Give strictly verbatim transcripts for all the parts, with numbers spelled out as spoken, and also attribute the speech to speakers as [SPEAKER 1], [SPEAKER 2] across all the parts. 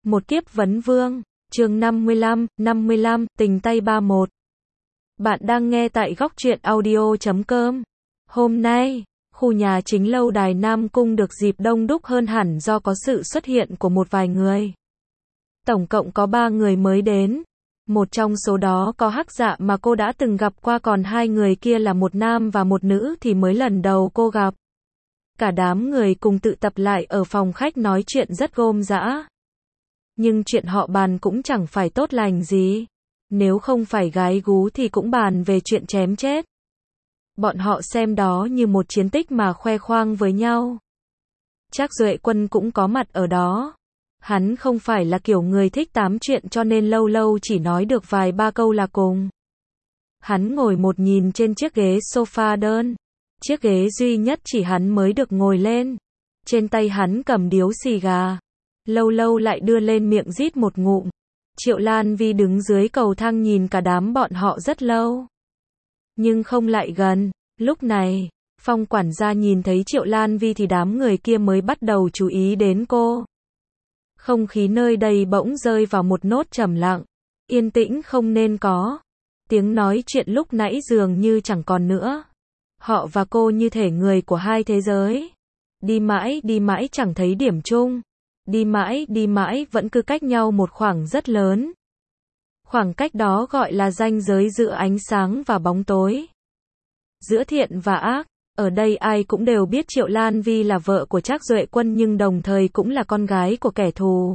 [SPEAKER 1] Một kiếp vấn vương, chương năm mươi lăm, năm mươi lăm, tình tay ba một. Bạn đang nghe tại góc truyện audio chấm com. Hôm nay, khu nhà chính lâu đài Nam Cung được dịp đông đúc hơn hẳn do có sự xuất hiện của một vài người. Tổng cộng có ba người mới đến. Một trong số đó có Hắc Dạ mà cô đã từng gặp qua, còn hai người kia là một nam và một nữ thì mới lần đầu cô gặp. Cả đám người cùng tụ tập lại ở phòng khách nói chuyện rất rôm rã. Nhưng chuyện họ bàn cũng chẳng phải tốt lành gì. Nếu không phải gái gú thì cũng bàn về chuyện chém chết. Bọn họ xem đó như một chiến tích mà khoe khoang với nhau. Trác Duệ Quân cũng có mặt ở đó. Hắn không phải là kiểu người thích tám chuyện cho nên lâu lâu chỉ nói được vài ba câu là cùng. Hắn ngồi một nhìn trên chiếc ghế sofa đơn. Chiếc ghế duy nhất chỉ hắn mới được ngồi lên. Trên tay hắn cầm điếu xì gà. Lâu lâu lại đưa lên miệng rít một ngụm. Triệu Lan Vi đứng dưới cầu thang nhìn cả đám bọn họ rất lâu. Nhưng không lại gần. Lúc này, Phong quản gia nhìn thấy Triệu Lan Vi thì đám người kia mới bắt đầu chú ý đến cô. Không khí nơi đây bỗng rơi vào một nốt trầm lặng. Yên tĩnh không nên có. Tiếng nói chuyện lúc nãy dường như chẳng còn nữa. Họ và cô như thể người của hai thế giới. Đi mãi đi mãi chẳng thấy điểm chung. Đi mãi đi mãi vẫn cứ cách nhau một khoảng rất lớn. Khoảng cách đó gọi là ranh giới giữa ánh sáng và bóng tối. Giữa thiện và ác. Ở đây ai cũng đều biết Triệu Lan Vi là vợ của Trác Duệ Quân nhưng đồng thời cũng là con gái của kẻ thù.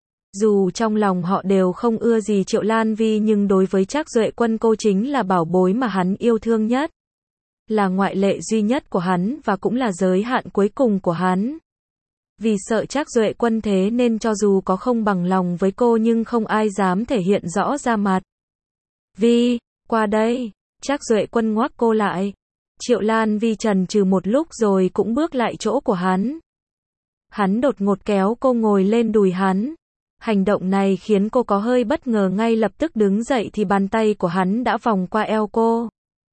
[SPEAKER 1] Dù trong lòng họ đều không ưa gì Triệu Lan Vi nhưng đối với Trác Duệ Quân cô chính là bảo bối mà hắn yêu thương nhất. Là ngoại lệ duy nhất của hắn và cũng là giới hạn cuối cùng của hắn. Vì sợ Trác Duệ Quân thế nên cho dù có không bằng lòng với cô nhưng không ai dám thể hiện rõ ra mặt. Vi, qua đây. Trác Duệ Quân ngoắc cô lại. Triệu Lan Vi chần chừ một lúc rồi cũng bước lại chỗ của hắn. Hắn đột ngột kéo cô ngồi lên đùi hắn. Hành động này khiến cô có hơi bất ngờ, ngay lập tức đứng dậy thì bàn tay của hắn đã vòng qua eo cô.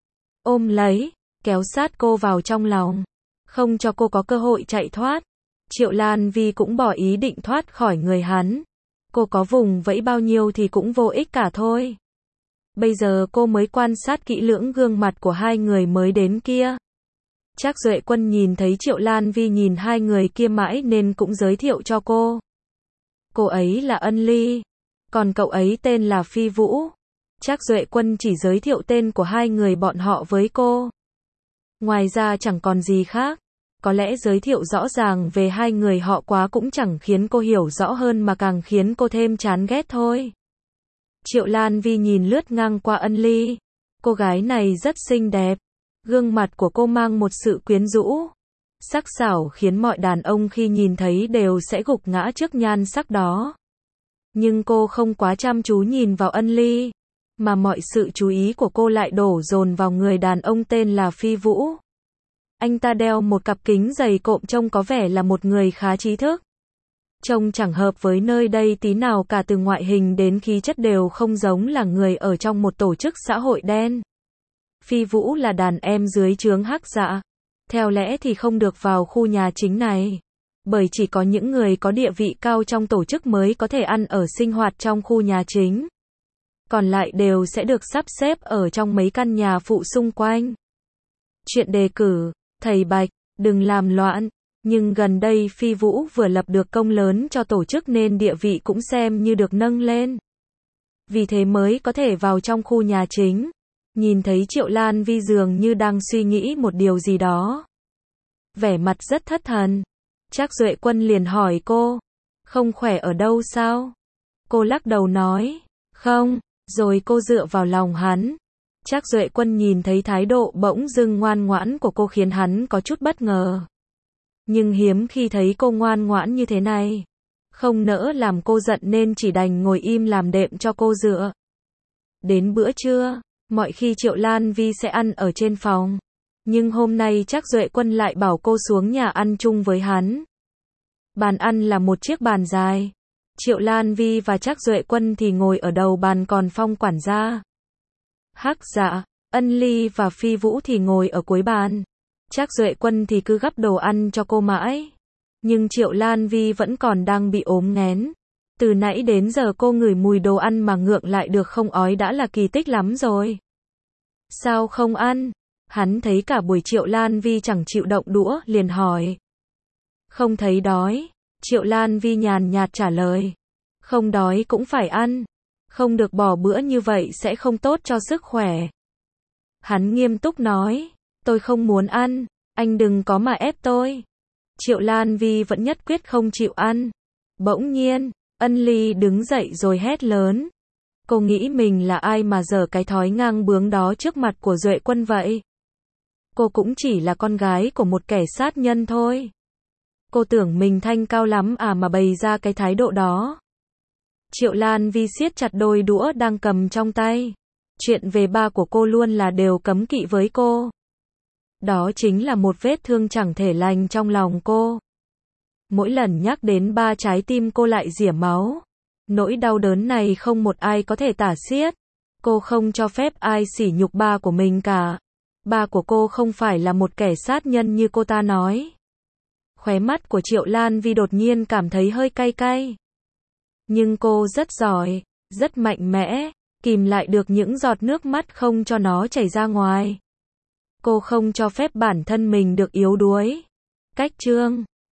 [SPEAKER 1] Ôm lấy, kéo sát cô vào trong lòng. Không cho cô có cơ hội chạy thoát. Triệu Lan Vi cũng bỏ ý định thoát khỏi người hắn. Cô có vùng vẫy bao nhiêu thì cũng vô ích cả thôi. Bây giờ cô mới quan sát kỹ lưỡng gương mặt của hai người mới đến kia. Trác Duệ Quân nhìn thấy Triệu Lan Vi nhìn hai người kia mãi nên cũng giới thiệu cho cô. Cô ấy là Ân Ly, còn cậu ấy tên là Phi Vũ. Trác Duệ Quân chỉ giới thiệu tên của hai người bọn họ với cô. Ngoài ra chẳng còn gì khác. Có lẽ giới thiệu rõ ràng về hai người họ quá cũng chẳng khiến cô hiểu rõ hơn mà càng khiến cô thêm chán ghét thôi. Triệu Lan Vi nhìn lướt ngang qua Ân Ly. Cô gái này rất xinh đẹp. Gương mặt của cô mang một sự quyến rũ. Sắc sảo khiến mọi đàn ông khi nhìn thấy đều sẽ gục ngã trước nhan sắc đó. Nhưng cô không quá chăm chú nhìn vào Ân Ly. Mà mọi sự chú ý của cô lại đổ dồn vào người đàn ông tên là Phi Vũ. Anh ta đeo một cặp kính dày cộm trông có vẻ là một người khá trí thức. Trông chẳng hợp với nơi đây tí nào cả, từ ngoại hình đến khí chất đều không giống là người ở trong một tổ chức xã hội đen. Phi Vũ là đàn em dưới trướng Hắc Dạ. Theo lẽ thì không được vào khu nhà chính này. Bởi chỉ có những người có địa vị cao trong tổ chức mới có thể ăn ở sinh hoạt trong khu nhà chính. Còn lại đều sẽ được sắp xếp ở trong mấy căn nhà phụ xung quanh. Chuyện đề cử, thầy Bạch, đừng làm loạn. Nhưng gần đây Phi Vũ vừa lập được công lớn cho tổ chức nên địa vị cũng xem như được nâng lên. Vì thế mới có thể vào trong khu nhà chính. Nhìn thấy Triệu Lan Vi dường như đang suy nghĩ một điều gì đó. Vẻ mặt rất thất thần. Trác Duệ Quân liền hỏi cô. Không khỏe ở đâu sao? Cô lắc đầu nói. Không. Rồi cô dựa vào lòng hắn. Trác Duệ Quân nhìn thấy thái độ bỗng dưng ngoan ngoãn của cô khiến hắn có chút bất ngờ. Nhưng hiếm khi thấy cô ngoan ngoãn như thế này. Không nỡ làm cô giận nên chỉ đành ngồi im làm đệm cho cô dựa. Đến bữa trưa, mọi khi Triệu Lan Vi sẽ ăn ở trên phòng. Nhưng hôm nay Trác Duệ Quân lại bảo cô xuống nhà ăn chung với hắn. Bàn ăn là một chiếc bàn dài. Triệu Lan Vi và Trác Duệ Quân thì ngồi ở đầu bàn, còn Phong quản gia, Hắc Dạ, Ân Ly và Phi Vũ thì ngồi ở cuối bàn. Trác Duệ Quân thì cứ gắp đồ ăn cho cô mãi. Nhưng Triệu Lan Vi vẫn còn đang bị ốm nghén. Từ nãy đến giờ cô ngửi mùi đồ ăn mà ngượng lại được không ói đã là kỳ tích lắm rồi. Sao không ăn? Hắn thấy cả buổi Triệu Lan Vi chẳng chịu động đũa, liền hỏi. Không thấy đói. Triệu Lan Vi nhàn nhạt trả lời. Không đói cũng phải ăn. Không được bỏ bữa như vậy sẽ không tốt cho sức khỏe. Hắn nghiêm túc nói. Tôi không muốn ăn. Anh đừng có mà ép tôi. Triệu Lan Vi vẫn nhất quyết không chịu ăn. Bỗng nhiên, Ân Ly đứng dậy rồi hét lớn. Cô nghĩ mình là ai mà giở cái thói ngang bướng đó trước mặt của Duệ Quân vậy? Cô cũng chỉ là con gái của một kẻ sát nhân thôi. Cô tưởng mình thanh cao lắm à mà bày ra cái thái độ đó. Triệu Lan Vi siết chặt đôi đũa đang cầm trong tay. Chuyện về ba của cô luôn là đều cấm kỵ với cô. Đó chính là một vết thương chẳng thể lành trong lòng cô. Mỗi lần nhắc đến ba trái tim cô lại rỉa máu. Nỗi đau đớn này không một ai có thể tả xiết. Cô không cho phép ai sỉ nhục ba của mình cả. Ba của cô không phải là một kẻ sát nhân như cô ta nói. Khóe mắt của Triệu Lan Vi đột nhiên cảm thấy hơi cay cay. Nhưng cô rất giỏi, rất mạnh mẽ, kìm lại được những giọt nước mắt không cho nó chảy ra ngoài. Cô không cho phép bản thân mình được yếu đuối. Cách chương